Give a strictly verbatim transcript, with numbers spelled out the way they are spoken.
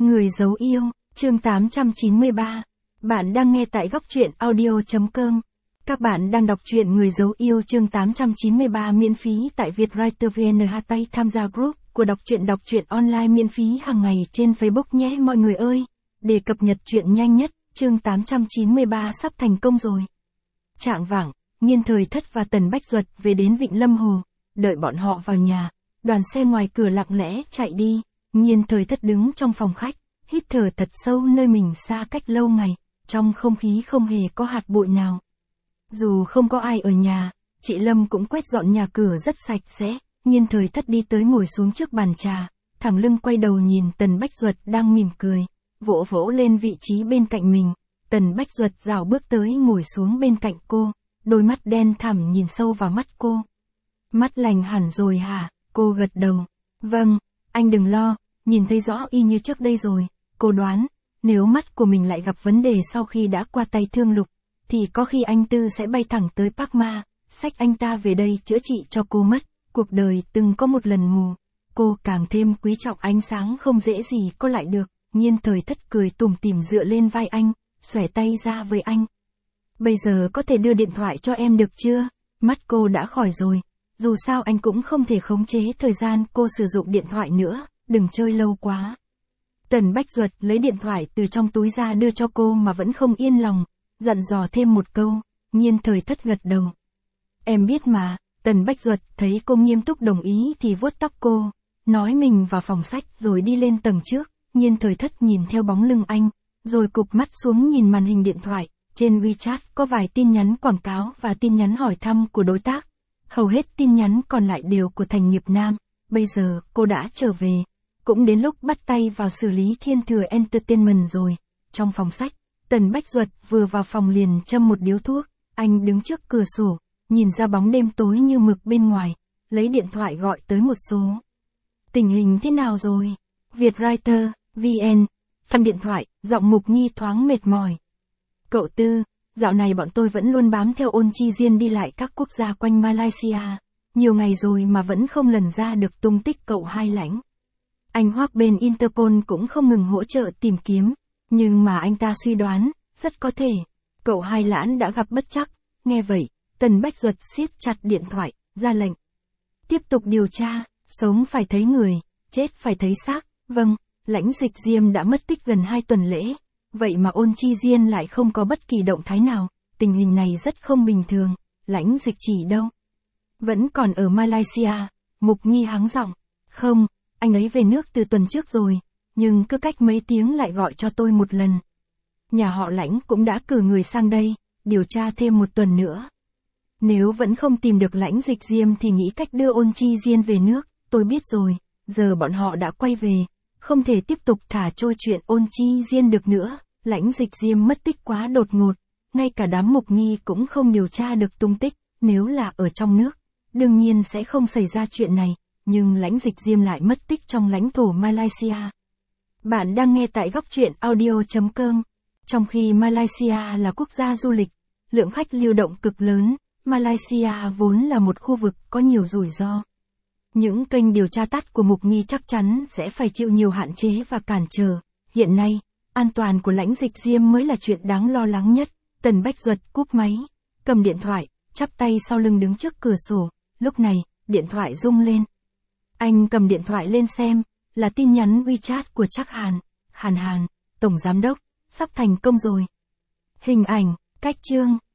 Người giấu yêu, chương tám trăm chín mươi ba. Bạn đang nghe tại góc truyện audio.com. Các bạn đang đọc truyện Người giấu yêu chương tám trăm chín mươi ba miễn phí tại Vietwriter vê en. Hashtag tham gia group của đọc truyện đọc truyện online miễn phí hàng ngày trên Facebook nhé mọi người ơi. Để cập nhật truyện nhanh nhất, chương tám trăm chín mươi ba sắp thành công rồi. Trạng vạng, Nghiên Thời Thất và Tần Bách Duật về đến Vịnh Lâm Hồ, đợi bọn họ vào nhà. Đoàn xe ngoài cửa lặng lẽ chạy đi. Nghiên Thời Thất đứng trong phòng khách, hít thở thật sâu nơi mình xa cách lâu ngày, trong không khí không hề có hạt bụi nào. Dù không có ai ở nhà, chị Lâm cũng quét dọn nhà cửa rất sạch sẽ. Nghiên Thời Thất đi tới ngồi xuống trước bàn trà, thẳng lưng quay đầu nhìn Tần Bách Duật đang mỉm cười, vỗ vỗ lên vị trí bên cạnh mình. Tần Bách Duật rảo bước tới ngồi xuống bên cạnh cô, đôi mắt đen thẳm nhìn sâu vào mắt cô. Mắt lành hẳn rồi hả? Cô gật đầu. Vâng, anh đừng lo, nhìn thấy rõ y như trước đây rồi. Cô đoán, nếu mắt của mình lại gặp vấn đề sau khi đã qua tay Thương Lục, thì có khi anh Tư sẽ bay thẳng tới Park Ma, xách anh ta về đây chữa trị cho cô mất. Cuộc đời từng có một lần mù, cô càng thêm quý trọng ánh sáng không dễ gì có lại được. Nghiên Thời Thất cười tủm tỉm dựa lên vai anh, xòe tay ra với anh. Bây giờ có thể đưa điện thoại cho em được chưa? Mắt cô đã khỏi rồi. Dù sao anh cũng không thể khống chế thời gian cô sử dụng điện thoại nữa, đừng chơi lâu quá. Tần Bách Duật lấy điện thoại từ trong túi ra đưa cho cô mà vẫn không yên lòng, dặn dò thêm một câu. Nghiên Thời Thất gật đầu. Em biết mà. Tần Bách Duật thấy cô nghiêm túc đồng ý thì vuốt tóc cô, nói mình vào phòng sách rồi đi lên tầng trước. Nghiên Thời Thất nhìn theo bóng lưng anh, rồi cụp mắt xuống nhìn màn hình điện thoại. Trên WeChat có vài tin nhắn quảng cáo và tin nhắn hỏi thăm của đối tác. Hầu hết tin nhắn còn lại đều của Thành Nghiệp Nam. Bây giờ cô đã trở về, cũng đến lúc bắt tay vào xử lý Thiên Thừa Entertainment rồi. Trong phòng sách, Tần Bách Duật vừa vào phòng liền châm một điếu thuốc. Anh đứng trước cửa sổ, nhìn ra bóng đêm tối như mực bên ngoài, lấy điện thoại gọi tới một số. Tình hình thế nào rồi? Vietwriter vê en. Xong điện thoại, giọng Mục Nhi thoáng mệt mỏi. Cậu Tư, dạo này bọn tôi vẫn luôn bám theo Ôn Chi Diên đi lại các quốc gia quanh Malaysia. Nhiều ngày rồi mà vẫn không lần ra được tung tích cậu Hai Lãnh. Anh Hoắc bên Interpol cũng không ngừng hỗ trợ tìm kiếm. Nhưng mà anh ta suy đoán, rất có thể, cậu Hai Lãnh đã gặp bất trắc. Nghe vậy, Tần Bách Duật siết chặt điện thoại, ra lệnh. Tiếp tục điều tra, sống phải thấy người, chết phải thấy xác. Vâng, Lãnh Dịch Diêm đã mất tích gần hai tuần lễ. Vậy mà Ôn Chi Diên lại không có bất kỳ động thái nào, tình hình này rất không bình thường. Lãnh Dịch Chỉ đâu? Vẫn còn ở Malaysia. Mục Nhi hắng giọng. Không, anh ấy về nước từ tuần trước rồi, nhưng cứ cách mấy tiếng lại gọi cho tôi một lần. Nhà họ Lãnh cũng đã cử người sang đây, điều tra thêm một tuần nữa. Nếu vẫn không tìm được Lãnh Dịch Diêm thì nghĩ cách đưa Ôn Chi Diên về nước. Tôi biết rồi, giờ bọn họ đã quay về, không thể tiếp tục thả trôi chuyện Ôn Chi Diên được nữa. Lãnh Dịch Diêm mất tích quá đột ngột, ngay cả đám Mục Nhi cũng không điều tra được tung tích. Nếu là ở trong nước, đương nhiên sẽ không xảy ra chuyện này, nhưng Lãnh Dịch Diêm lại mất tích trong lãnh thổ Malaysia. Bạn đang nghe tại góc truyện audio.com. Trong khi Malaysia là quốc gia du lịch, lượng khách lưu động cực lớn, Malaysia vốn là một khu vực có nhiều rủi ro. Những kênh điều tra tắt của Mục Nhi chắc chắn sẽ phải chịu nhiều hạn chế và cản trở. Hiện nay, an toàn của Lãnh Dịch Diêm mới là chuyện đáng lo lắng nhất. Tần Bách Duật cúp máy, cầm điện thoại, chắp tay sau lưng đứng trước cửa sổ. Lúc này, điện thoại rung lên. Anh cầm điện thoại lên xem, là tin nhắn WeChat của Trác Hàn. Hàn Hàn, Tổng Giám đốc, sắp thành công rồi. Hình ảnh, cách chương,